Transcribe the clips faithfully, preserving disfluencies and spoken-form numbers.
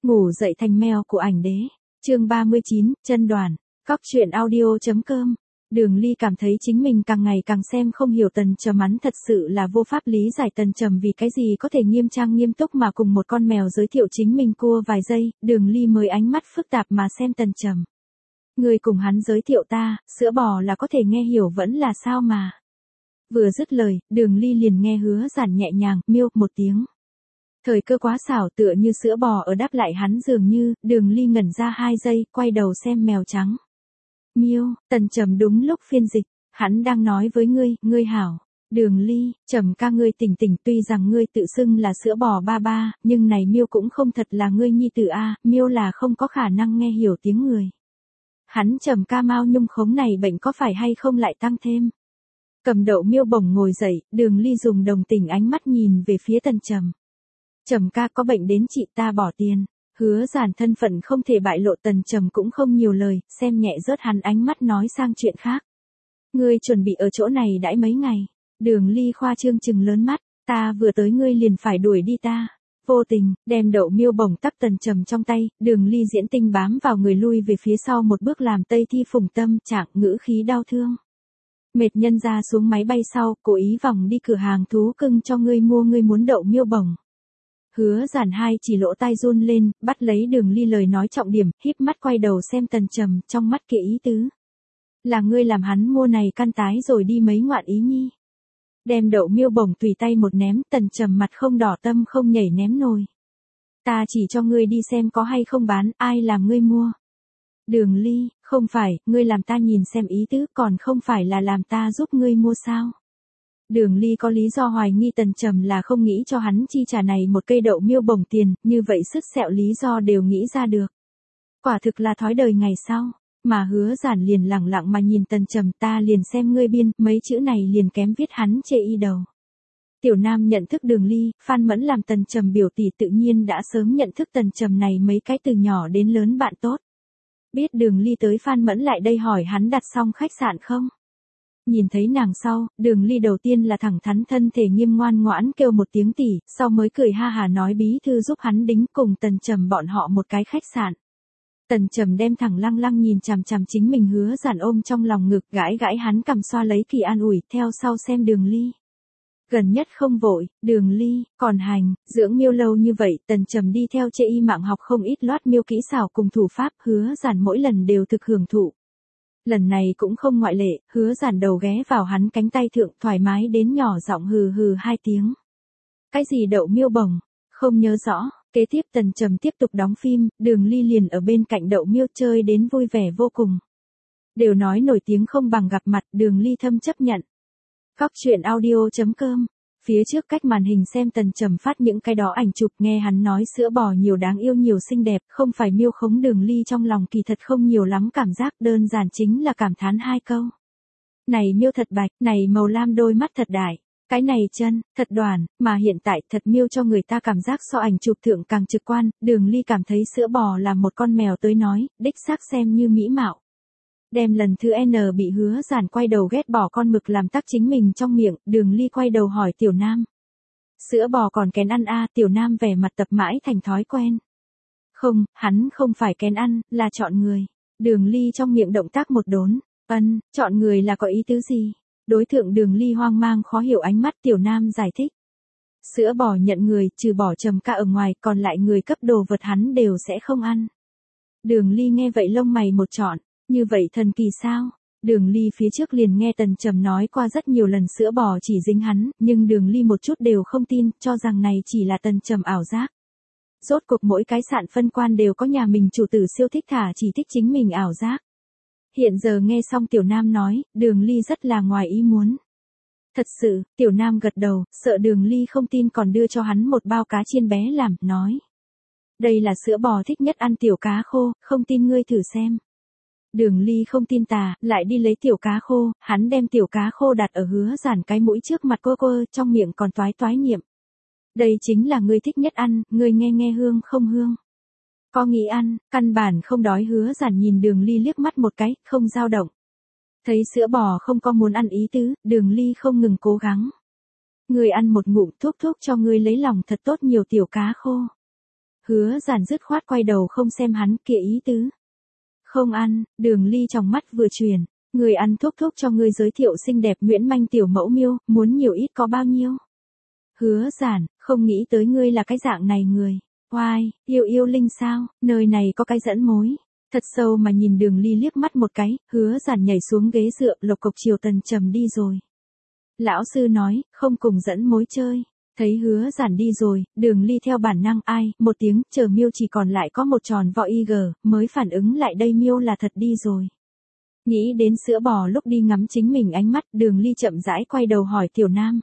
Ngủ dậy thành mèo của ảnh đế. Chương ba mươi chín, chân đoàn. Cóc truyện audio.com. Đường Ly cảm thấy chính mình càng ngày càng xem không hiểu Tần Trầm, hắn thật sự là vô pháp lý giải Tần Trầm vì cái gì có thể nghiêm trang nghiêm túc mà cùng một con mèo giới thiệu chính mình cua vài giây. Đường Ly mới ánh mắt phức tạp mà xem Tần Trầm. Người cùng hắn giới thiệu ta, sữa bò là có thể nghe hiểu vẫn là sao mà. Vừa dứt lời, Đường Ly liền nghe Hứa Giản nhẹ nhàng miêu một tiếng. Thời cơ quá xảo, tựa như sữa bò ở đáp lại hắn dường như. Đường Ly ngẩn ra hai giây, quay đầu xem mèo trắng. Miêu, Tần Trầm đúng lúc phiên dịch, hắn đang nói với ngươi, ngươi hảo. Đường Ly, Trầm ca ngươi tỉnh tỉnh, tuy rằng ngươi tự xưng là sữa bò ba ba, nhưng này Miêu cũng không thật là ngươi nhi tử a, Miêu là không có khả năng nghe hiểu tiếng người. Hắn Trầm ca Mao Nhung khống này bệnh có phải hay không lại tăng thêm. Cầm đậu Miêu bổng ngồi dậy, Đường Ly dùng đồng tình ánh mắt nhìn về phía Tần Trầm. Trầm ca có bệnh đến chị ta bỏ tiền. Hứa Giản thân phận không thể bại lộ, Tần Trầm cũng không nhiều lời, xem nhẹ rớt hắn ánh mắt nói sang chuyện khác. Ngươi chuẩn bị ở chỗ này đãi mấy ngày. Đường Ly khoa trương chừng lớn mắt, ta vừa tới ngươi liền phải đuổi đi ta. Vô tình, đem đậu Miêu bổng tắc Tần Trầm trong tay, Đường Ly diễn tinh bám vào người lui về phía sau một bước làm Tây Thi phùng tâm trạng ngữ khí đau thương. Mệt nhân ra xuống máy bay sau, cố ý vòng đi cửa hàng thú cưng cho ngươi mua, ngươi muốn đậu Miêu bổng. Hứa Giản hai chỉ lỗ tai run lên, bắt lấy Đường Ly lời nói trọng điểm, híp mắt quay đầu xem Tần Trầm, trong mắt kia ý tứ. Là ngươi làm hắn mua này căn tái rồi đi mấy ngoạn ý nhi. Đem đậu Miêu bổng tùy tay một ném, Tần Trầm mặt không đỏ tâm không nhảy ném nồi. Ta chỉ cho ngươi đi xem có hay không bán, ai làm ngươi mua. Đường Ly, không phải, ngươi làm ta nhìn xem ý tứ, còn không phải là làm ta giúp ngươi mua sao. Đường Ly có lý do hoài nghi Tần Trầm là không nghĩ cho hắn chi trả này một cây đậu Miêu bổng tiền, như vậy sứt sẹo lý do đều nghĩ ra được. Quả thực là thói đời ngày sau, mà Hứa Giản liền lẳng lặng mà nhìn Tần Trầm, ta liền xem ngươi biên, mấy chữ này liền kém viết hắn chê y đầu. Tiểu Nam nhận thức Đường Ly, Phan Mẫn làm Tần Trầm biểu tỷ tự nhiên đã sớm nhận thức Tần Trầm này mấy cái từ nhỏ đến lớn bạn tốt. Biết Đường Ly tới, Phan Mẫn lại đây hỏi hắn đặt xong khách sạn không? Nhìn thấy nàng sau, Đường Ly đầu tiên là thẳng thắn thân thể nghiêm ngoan ngoãn kêu một tiếng tỷ, sau mới cười ha hà nói bí thư giúp hắn đính cùng Tần Trầm bọn họ một cái khách sạn. Tần Trầm đem thẳng lăng lăng nhìn chằm chằm chính mình, Hứa Giản ôm trong lòng ngực, gãi gãi hắn cầm xoa lấy kỳ an ủi, theo sau xem Đường Ly. Gần nhất không vội, Đường Ly, còn hành, dưỡng Miêu lâu như vậy, Tần Trầm đi theo chê y mạng học không ít loát Miêu kỹ xảo cùng thủ pháp, Hứa Giản mỗi lần đều thực hưởng thụ. Lần này cũng không ngoại lệ, Hứa Giản đầu ghé vào hắn cánh tay thượng, thoải mái đến nhỏ giọng hừ hừ hai tiếng. Cái gì đậu Miêu bổng? Không nhớ rõ. Kế tiếp Tần Trầm tiếp tục đóng phim, Đường Ly liền ở bên cạnh đậu Miêu chơi đến vui vẻ vô cùng. Đều nói nổi tiếng không bằng gặp mặt, Đường Ly thâm chấp nhận. Cóc truyện audio.com. Phía trước cách màn hình xem Tần Trầm phát những cái đó ảnh chụp, nghe hắn nói sữa bò nhiều đáng yêu nhiều xinh đẹp, không phải Miêu khống, Đường Ly trong lòng kỳ thật không nhiều lắm cảm giác, đơn giản chính là cảm thán hai câu. Này Miêu thật bạch, này màu lam đôi mắt thật đại, cái này chân, thật đoàn, mà hiện tại thật Miêu cho người ta cảm giác so ảnh chụp thượng càng trực quan. Đường Ly cảm thấy sữa bò là một con mèo tới nói, đích xác xem như mỹ mạo. Đem lần thứ N bị Hứa Giản quay đầu ghét bỏ con mực làm tắc chính mình trong miệng, Đường Ly quay đầu hỏi Tiểu Nam. Sữa bò còn kén ăn a? Tiểu Nam vẻ mặt tập mãi thành thói quen. Không, hắn không phải kén ăn, là chọn người. Đường Ly trong miệng động tác một đốn, ân, chọn người là có ý tứ gì? Đối thượng Đường Ly hoang mang khó hiểu ánh mắt, Tiểu Nam giải thích. Sữa bò nhận người, trừ bỏ Trầm ca ở ngoài, còn lại người cấp đồ vật hắn đều sẽ không ăn. Đường Ly nghe vậy lông mày một trọn. Như vậy thần kỳ sao? Đường Ly phía trước liền nghe Tần Trầm nói qua rất nhiều lần sữa bò chỉ dính hắn, nhưng Đường Ly một chút đều không tin, cho rằng này chỉ là Tần Trầm ảo giác. Rốt cuộc mỗi cái sạn phân quan đều có nhà mình chủ tử siêu thích thả chỉ thích chính mình ảo giác. Hiện giờ nghe xong Tiểu Nam nói, Đường Ly rất là ngoài ý muốn. Thật sự, Tiểu Nam gật đầu, sợ Đường Ly không tin còn đưa cho hắn một bao cá chiên bé làm, nói. Đây là sữa bò thích nhất ăn tiểu cá khô, không tin ngươi thử xem. Đường Ly không tin tà, lại đi lấy tiểu cá khô, hắn đem tiểu cá khô đặt ở Hứa Giản cái mũi trước mặt cô cô, trong miệng còn toái toái niệm. Đây chính là ngươi thích nhất ăn, ngươi nghe nghe hương không hương. Có nghĩ ăn, căn bản không đói. Hứa Giản nhìn Đường Ly liếc mắt một cái, không dao động. Thấy sữa bò không có muốn ăn ý tứ, Đường Ly không ngừng cố gắng. Ngươi ăn một ngụm, thúc thúc cho ngươi lấy lòng thật tốt nhiều tiểu cá khô. Hứa Giản dứt khoát quay đầu không xem hắn, kia ý tứ. Không ăn, Đường Ly trong mắt vừa chuyển, người ăn thuốc thúc cho ngươi giới thiệu xinh đẹp Nguyễn Manh tiểu mẫu miêu, muốn nhiều ít có bao nhiêu. Hứa Giản, không nghĩ tới ngươi là cái dạng này người. Oai, yêu yêu linh sao, nơi này có cái dẫn mối. Thật sâu mà nhìn Đường Ly liếc mắt một cái, Hứa Giản nhảy xuống ghế dựa, lộc cộc chiều Tần Trầm đi rồi. Lão sư nói, không cùng dẫn mối chơi. Thấy Hứa Giản đi rồi, Đường Ly theo bản năng ai, một tiếng, chờ miêu chỉ còn lại có một tròn vỏ y gờ, mới phản ứng lại đây miêu là thật đi rồi. Nghĩ đến sữa bò lúc đi ngắm chính mình ánh mắt, Đường Ly chậm rãi quay đầu hỏi Tiểu Nam.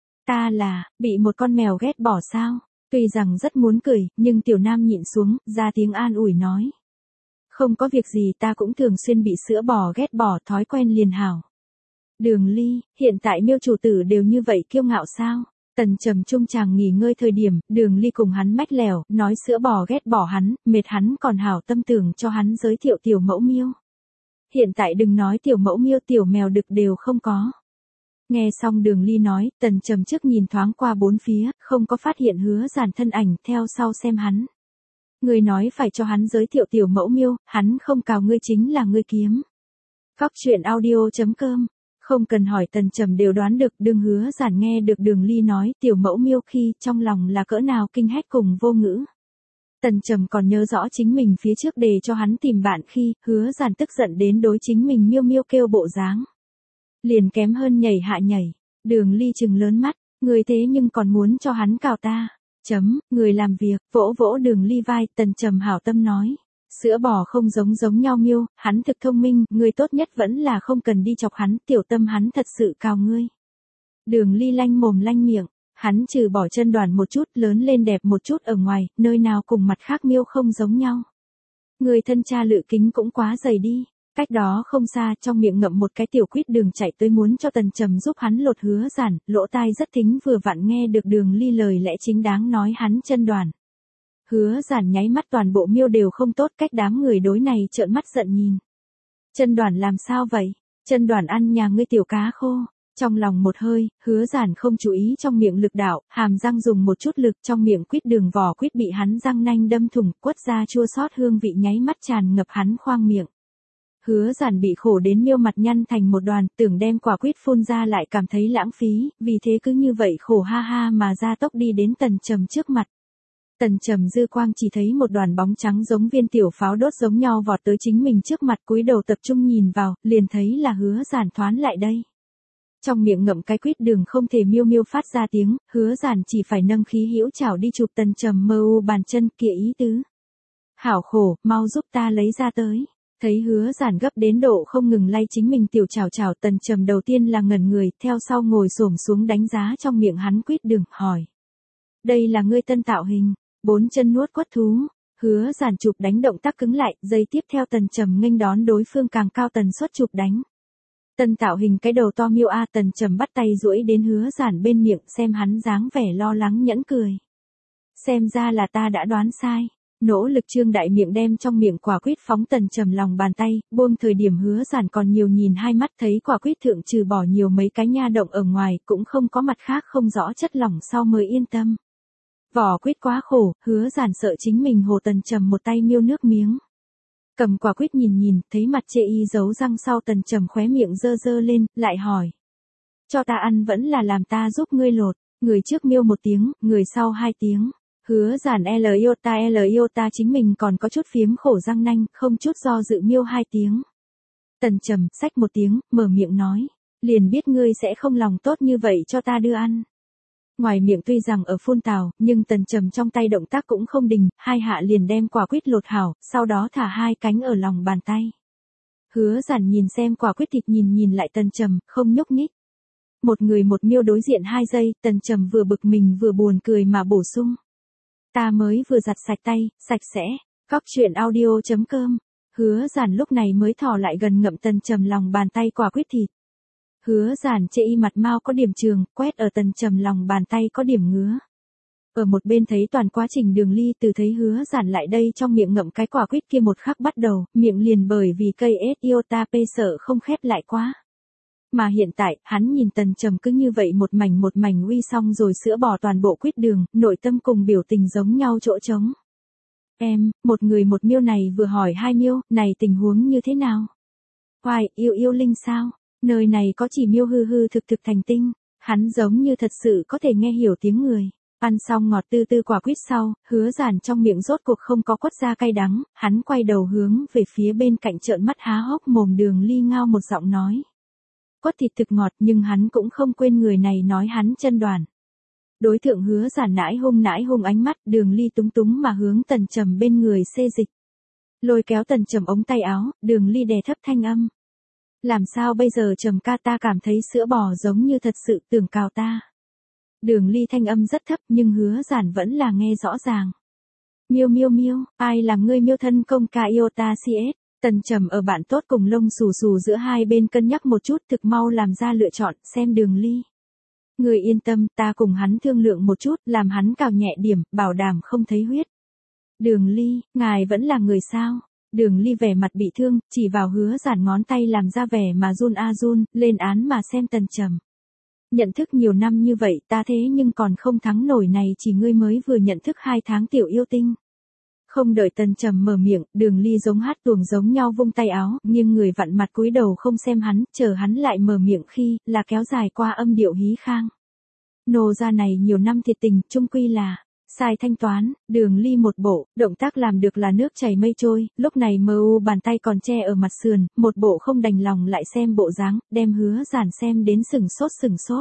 Ta là, bị một con mèo ghét bỏ sao? Tuy rằng rất muốn cười, nhưng Tiểu Nam nhịn xuống, ra tiếng an ủi nói. Không có việc gì, ta cũng thường xuyên bị sữa bò ghét bỏ, thói quen liền hảo. Đường Ly, hiện tại miêu chủ tử đều như vậy kiêu ngạo sao? Tần Trầm trung chàng nghỉ ngơi thời điểm, Đường Ly cùng hắn mách lèo, nói sữa bò ghét bỏ hắn, mệt hắn còn hảo tâm tưởng cho hắn giới thiệu tiểu mẫu miêu. Hiện tại đừng nói tiểu mẫu miêu, tiểu mèo đực đều không có. Nghe xong Đường Ly nói, Tần Trầm trước nhìn thoáng qua bốn phía, không có phát hiện Hứa Giản thân ảnh, theo sau xem hắn. Người nói phải cho hắn giới thiệu tiểu mẫu miêu, hắn không cào ngươi chính là ngươi kiếm. Cóc truyện audio chấm com. Không cần hỏi Tần Trầm đều đoán được, đương Hứa Giản nghe được Đường Ly nói tiểu mẫu miêu khi trong lòng là cỡ nào kinh hét cùng vô ngữ. Tần Trầm còn nhớ rõ chính mình phía trước để cho hắn tìm bạn khi Hứa Giản tức giận đến đối chính mình miêu miêu kêu bộ dáng. Liền kém hơn nhảy hạ nhảy. Đường Ly trừng lớn mắt, người thế nhưng còn muốn cho hắn cào ta. Chấm, người làm việc, vỗ vỗ Đường Ly vai, Tần Trầm hảo tâm nói. Sữa bò không giống giống nhau miêu, hắn thực thông minh, người tốt nhất vẫn là không cần đi chọc hắn, tiểu tâm hắn thật sự cào ngươi. Đường Ly lanh mồm lanh miệng, hắn trừ bỏ chân đoàn một chút, lớn lên đẹp một chút ở ngoài, nơi nào cùng mặt khác miêu không giống nhau. Người thân cha lự kính cũng quá dày đi. Cách đó không xa, trong miệng ngậm một cái tiểu quýt đường chạy tới muốn cho Tần Trầm giúp hắn lột Hứa Giản, lỗ tai rất thính vừa vặn nghe được Đường Ly lời lẽ chính đáng nói hắn chân đoàn. Hứa Giản nháy mắt toàn bộ miêu đều không tốt, cách đám người đối này trợn mắt giận nhìn. Chân đoàn làm sao vậy? Chân đoàn ăn nhà ngươi tiểu cá khô. Trong lòng một hơi, Hứa Giản không chú ý trong miệng lực đạo, hàm răng dùng một chút lực trong miệng quýt đường vỏ quýt bị hắn răng nanh đâm thủng, quất ra chua xót hương vị nháy mắt tràn ngập hắn khoang miệng. Hứa Giản bị khổ đến miêu mặt nhăn thành một đoàn, tưởng đem quả quýt phun ra lại cảm thấy lãng phí, vì thế cứ như vậy khổ ha ha mà ra tốc đi đến Tần Trầm trước mặt. Tần Trầm dư quang chỉ thấy một đoàn bóng trắng giống viên tiểu pháo đốt giống nhau vọt tới chính mình trước mặt, cúi đầu tập trung nhìn vào, liền thấy là Hứa Giản thoán lại đây. Trong miệng ngậm cái quýt đường không thể miêu miêu phát ra tiếng, Hứa Giản chỉ phải nâng khí hữu chảo đi chụp Tần Trầm mơ u bàn chân, kia ý tứ. Hảo khổ, mau giúp ta lấy ra tới. Thấy Hứa Giản gấp đến độ không ngừng lay chính mình tiểu chảo chảo, Tần Trầm đầu tiên là ngẩn người, theo sau ngồi xổm xuống đánh giá trong miệng hắn quýt đường, hỏi. Đây là ngươi tân tạo hình, bốn chân nuốt quất thú. Hứa Giản chụp đánh động tác cứng lại, giây tiếp theo Tần Trầm nghênh đón đối phương càng cao tần suất chụp đánh. Tân tạo hình cái đầu to miêu a, Tần Trầm bắt tay duỗi đến Hứa Giản bên miệng, xem hắn dáng vẻ lo lắng nhẫn cười. Xem ra là ta đã đoán sai. Nỗ lực trương đại miệng đem trong miệng quả quýt phóng Tần Trầm lòng bàn tay, buông thời điểm Hứa Giản còn nhiều nhìn hai mắt, thấy quả quýt thượng trừ bỏ nhiều mấy cái nha động ở ngoài, cũng không có mặt khác không rõ chất lỏng sau mới yên tâm. Vỏ quýt quá khổ, Hứa Giản sợ chính mình hồ Tần Trầm một tay miêu nước miếng. Cầm quả quýt nhìn nhìn, thấy mặt chê y giấu răng sau, Tần Trầm khóe miệng dơ dơ lên, lại hỏi. Cho ta ăn vẫn là làm ta giúp ngươi lột, người trước miêu một tiếng, người sau hai tiếng. Hứa Giản L iota L iota chính mình còn có chút phiếm khổ răng nanh, không chút do dự miêu hai tiếng. Tần Trầm, xách một tiếng, mở miệng nói. Liền biết ngươi sẽ không lòng tốt như vậy cho ta đưa ăn. Ngoài miệng tuy rằng ở phun tào, nhưng Tần Trầm trong tay động tác cũng không đình, hai hạ liền đem quả quýt lột hảo, sau đó thả hai cánh ở lòng bàn tay. Hứa Giản nhìn xem quả quýt thịt nhìn nhìn lại Tần Trầm, không nhúc nhích. Một người một miêu đối diện hai giây, Tần Trầm vừa bực mình vừa buồn cười mà bổ sung. Ta mới vừa giặt sạch tay, sạch sẽ. Cóc truyện audio chấm com. Hứa Giản lúc này mới thò lại gần ngậm Tần Trầm lòng bàn tay quả quýt thịt. Hứa Giản chê y mặt mau có điểm trường, quét ở Tần Trầm lòng bàn tay có điểm ngứa. Ở một bên thấy toàn quá trình Đường Ly từ thấy Hứa Giản lại đây trong miệng ngậm cái quả quýt kia một khắc bắt đầu, miệng liền bởi vì cây S iota P sợ không khép lại quá. Mà hiện tại, hắn nhìn Tần Trầm cứ như vậy một mảnh một mảnh uy xong rồi sữa bò toàn bộ quýt đường, nội tâm cùng biểu tình giống nhau chỗ trống. Em, một người một miêu này vừa hỏi hai miêu, này tình huống như thế nào? Hoài, yêu yêu linh sao? Nơi này có chỉ miêu hư hư thực thực thành tinh. Hắn giống như thật sự có thể nghe hiểu tiếng người. Ăn xong ngọt tư tư quả quýt sau, Hứa Giản trong miệng rốt cuộc không có quất ra cay đắng, hắn quay đầu hướng về phía bên cạnh trợn mắt há hốc mồm Đường Ly ngao một giọng nói. Quất thịt thực ngọt nhưng hắn cũng không quên người này nói hắn chân đoàn. Đối tượng Hứa Giản nãi hung nãi hung ánh mắt, Đường Ly túng túng mà hướng Tần Trầm bên người xê dịch. Lôi kéo Tần Trầm ống tay áo, Đường Ly đè thấp thanh âm. Làm sao bây giờ Trầm ca, ta cảm thấy sữa bò giống như thật sự tưởng cào ta. Đường Ly thanh âm rất thấp nhưng Hứa Giản vẫn là nghe rõ ràng. Miêu miêu miêu, ai làm ngươi miêu thân công ca yêu ta si ét. Tần Trầm ở bạn tốt cùng lông xù xù giữa hai bên cân nhắc một chút, thực mau làm ra lựa chọn, xem Đường Ly. Người yên tâm, ta cùng hắn thương lượng một chút, làm hắn cào nhẹ điểm, bảo đảm không thấy huyết. Đường Ly, ngài vẫn là người sao? Đường Ly vẻ mặt bị thương, chỉ vào Hứa Giản ngón tay làm ra vẻ mà run a run, lên án mà xem Tần Trầm. Nhận thức nhiều năm như vậy ta thế nhưng còn không thắng nổi này, chỉ ngươi mới vừa nhận thức hai tháng tiểu yêu tinh. Không đợi Tần Trầm mở miệng, Đường Ly giống hát tuồng giống nhau vung tay áo, nghiêng người vặn mặt cúi đầu không xem hắn, chờ hắn lại mở miệng khi, là kéo dài qua âm điệu hí khang. Nô gia này nhiều năm thiệt tình, chung quy là sai thanh toán. Đường Ly một bộ, động tác làm được là nước chảy mây trôi, lúc này mờ u bàn tay còn che ở mặt sườn, một bộ không đành lòng lại xem bộ dáng, đem Hứa Giản xem đến sừng sốt sừng sốt.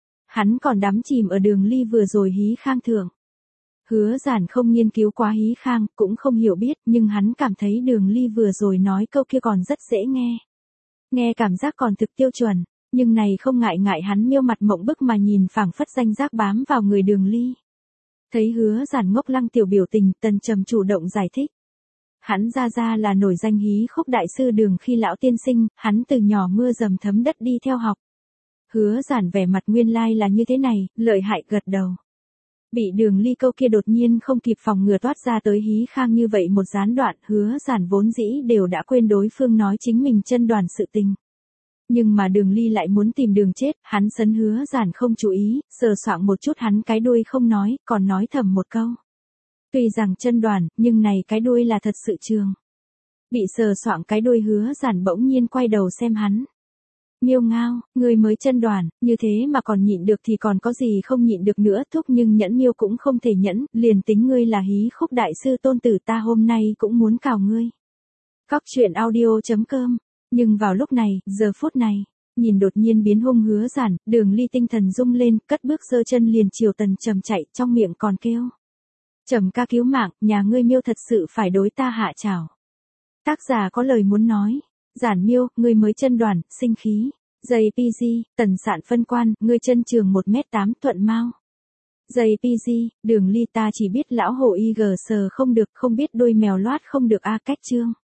Hắn còn đắm chìm ở Đường Ly vừa rồi hí khang thượng. Hứa Giản không nghiên cứu quá hí khang, cũng không hiểu biết, nhưng hắn cảm thấy Đường Ly vừa rồi nói câu kia còn rất dễ nghe. Nghe cảm giác còn thực tiêu chuẩn, nhưng này không ngại ngại hắn miêu mặt mộng bức mà nhìn phảng phất danh giác bám vào người Đường Ly. Thấy Hứa Giản ngốc lăng tiểu biểu tình, Tần Trầm chủ động giải thích. Hắn ra ra là nổi danh hí khúc đại sư Đường Khi lão tiên sinh, hắn từ nhỏ mưa dầm thấm đất đi theo học. Hứa Giản vẻ mặt nguyên lai là như thế này, lợi hại gật đầu. Bị Đường Ly câu kia đột nhiên không kịp phòng ngừa toát ra tới hí khang như vậy một gián đoạn, Hứa Giản vốn dĩ đều đã quên đối phương nói chính mình chân đoàn sự tình. Nhưng mà Đường Ly lại muốn tìm đường chết, hắn sấn Hứa Giản không chú ý, sờ soạng một chút hắn cái đuôi không nói, còn nói thầm một câu. Tuy rằng chân đoàn, nhưng này cái đuôi là thật sự trường. Bị sờ soạng cái đuôi Hứa Giản bỗng nhiên quay đầu xem hắn. Miêu ngao, người mới chân đoàn, như thế mà còn nhịn được thì còn có gì không nhịn được nữa, thúc nhưng nhẫn miêu cũng không thể nhẫn, liền tính ngươi là hí khúc đại sư tôn tử ta hôm nay cũng muốn cào ngươi. Cóc truyện audio chấm com. Nhưng vào lúc này, giờ phút này, nhìn đột nhiên biến hung Hứa Giản, Đường Ly tinh thần rung lên, cất bước giơ chân liền chiều Tần Trầm chạy, trong miệng còn kêu. Trầm ca cứu mạng, nhà ngươi miêu thật sự phải đối ta hạ trảo. Tác giả có lời muốn nói. Giản miêu, ngươi mới chân đoàn, sinh khí. Giày pê giê, Tần Sạn phân quan, ngươi chân trường một mét tám thuận mau. Giày pê giê, Đường Ly ta chỉ biết lão hổ y gờ sờ không được, không biết đôi mèo loát không được a cách chương.